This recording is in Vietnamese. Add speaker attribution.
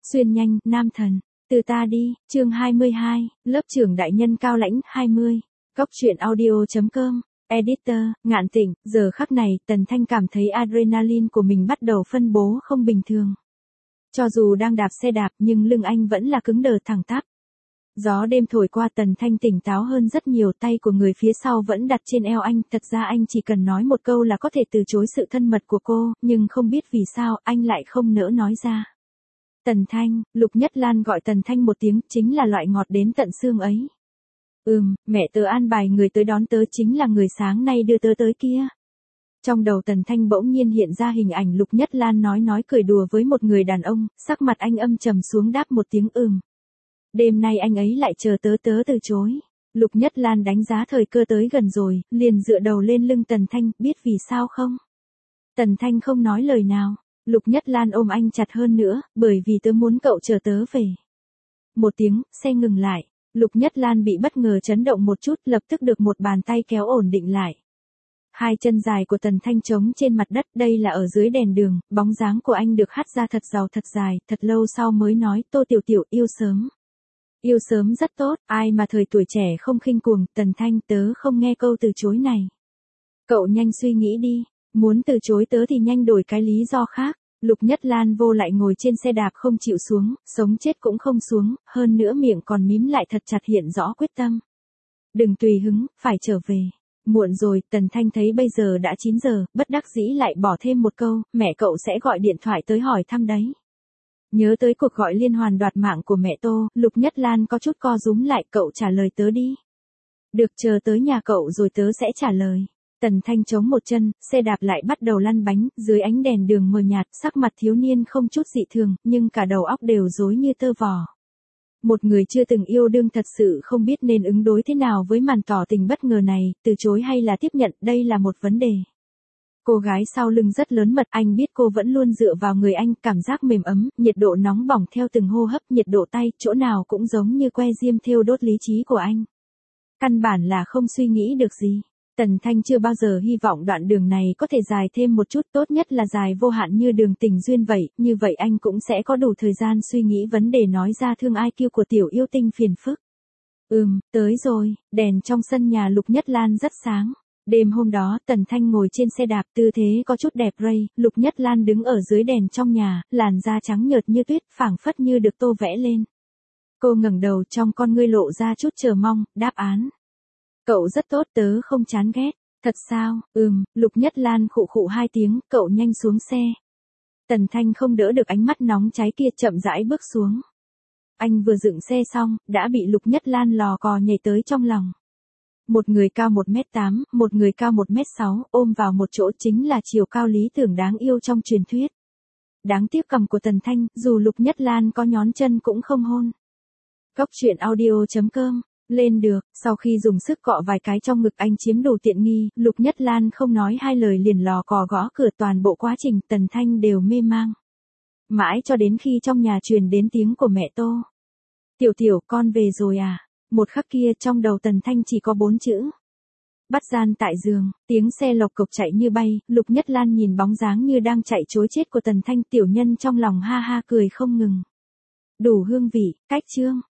Speaker 1: Xuyên nhanh, nam thần. Từ ta đi, chương 22, lớp trưởng đại nhân cao lãnh 20. Góc truyện audio.com. Editor, Ngạn Tịnh. Giờ khắc này, Tần Thanh cảm thấy adrenaline của mình bắt đầu phân bố không bình thường. Cho dù đang đạp xe đạp nhưng lưng anh vẫn là cứng đờ thẳng tắp. Gió đêm thổi qua, Tần Thanh tỉnh táo hơn rất nhiều, tay của người phía sau vẫn đặt trên eo anh. Thật ra anh chỉ cần nói một câu là có thể từ chối sự thân mật của cô, nhưng không biết vì sao anh lại không nỡ nói ra. Tần Thanh, Lục Nhất Lan gọi Tần Thanh một tiếng, chính là loại ngọt đến tận xương ấy. Mẹ tớ an bài người tới đón tớ, chính là người sáng nay đưa tớ tới kia. Trong đầu Tần Thanh bỗng nhiên hiện ra hình ảnh Lục Nhất Lan nói cười đùa với một người đàn ông, sắc mặt anh âm trầm xuống đáp một tiếng Đêm nay anh ấy lại chờ tớ từ chối. Lục Nhất Lan đánh giá thời cơ tới gần rồi, liền dựa đầu lên lưng Tần Thanh, biết vì sao không? Tần Thanh không nói lời nào. Lục Nhất Lan ôm anh chặt hơn nữa, bởi vì tớ muốn cậu chờ tớ về. Một tiếng, xe ngừng lại. Lục Nhất Lan bị bất ngờ chấn động một chút, lập tức được một bàn tay kéo ổn định lại. Hai chân dài của Tần Thanh trống trên mặt đất, đây là ở dưới đèn đường, bóng dáng của anh được hắt ra thật giàu thật dài, thật lâu sau mới nói, Tô Tiểu Tiểu yêu sớm. Yêu sớm rất tốt, ai mà thời tuổi trẻ không khinh cuồng, Tần Thanh tớ không nghe câu từ chối này. Cậu nhanh suy nghĩ đi, muốn từ chối tớ thì nhanh đổi cái lý do khác. Lục Nhất Lan vô lại ngồi trên xe đạp không chịu xuống, sống chết cũng không xuống, hơn nữa miệng còn mím lại thật chặt hiện rõ quyết tâm. Đừng tùy hứng, phải trở về. Muộn rồi, Tần Thanh thấy bây giờ đã 9 giờ, bất đắc dĩ lại bỏ thêm một câu, mẹ cậu sẽ gọi điện thoại tới hỏi thăm đấy. Nhớ tới cuộc gọi liên hoàn đoạt mạng của mẹ Tô, Lục Nhất Lan có chút co rúm lại, cậu trả lời tớ đi. Được, chờ tới nhà cậu rồi tớ sẽ trả lời. Tần Thanh chống một chân, xe đạp lại bắt đầu lăn bánh, dưới ánh đèn đường mờ nhạt, sắc mặt thiếu niên không chút dị thường, nhưng cả đầu óc đều rối như tơ vò. Một người chưa từng yêu đương thật sự không biết nên ứng đối thế nào với màn tỏ tình bất ngờ này, từ chối hay là tiếp nhận, đây là một vấn đề. Cô gái sau lưng rất lớn mật, anh biết cô vẫn luôn dựa vào người anh, cảm giác mềm ấm, nhiệt độ nóng bỏng theo từng hô hấp, nhiệt độ tay, chỗ nào cũng giống như que diêm thiêu đốt lý trí của anh. Căn bản là không suy nghĩ được gì. Tần Thanh chưa bao giờ hy vọng đoạn đường này có thể dài thêm một chút, tốt nhất là dài vô hạn như đường tình duyên vậy, như vậy anh cũng sẽ có đủ thời gian suy nghĩ vấn đề nói ra thương IQ của tiểu yêu tinh phiền phức. Tới rồi, đèn trong sân nhà Lục Nhất Lan rất sáng. Đêm hôm đó, Tần Thanh ngồi trên xe đạp, tư thế có chút đẹp ray, Lục Nhất Lan đứng ở dưới đèn trong nhà, làn da trắng nhợt như tuyết, phảng phất như được tô vẽ lên. Cô ngẩng đầu, trong con ngươi lộ ra chút chờ mong, đáp án. Cậu rất tốt, tớ không chán ghét. Thật sao? Lục Nhất Lan khụ khụ hai tiếng, cậu nhanh xuống xe. Tần Thanh không đỡ được ánh mắt nóng cháy kia, chậm rãi bước xuống. Anh vừa dựng xe xong, đã bị Lục Nhất Lan lò cò nhảy tới trong lòng. Một người cao 1m8, một người cao 1m6, ôm vào một chỗ chính là chiều cao lý tưởng đáng yêu trong truyền thuyết. Đáng tiếc cằm của Tần Thanh, dù Lục Nhất Lan có nhón chân cũng không hôn. Góc truyện audio.com. Lên được, sau khi dùng sức cọ vài cái trong ngực anh chiếm đủ tiện nghi, Lục Nhất Lan không nói hai lời liền lò cò gõ cửa, toàn bộ quá trình Tần Thanh đều mê mang. Mãi cho đến khi trong nhà truyền đến tiếng của mẹ Tô. Tiểu Tiểu, con về rồi à? Một khắc kia trong đầu Tần Thanh chỉ có 4 chữ. Bắt gian tại giường, tiếng xe lộc cộc chạy như bay, Lục Nhất Lan nhìn bóng dáng như đang chạy trối chết của Tần Thanh, tiểu nhân trong lòng ha ha cười không ngừng. Đủ hương vị, cách chương.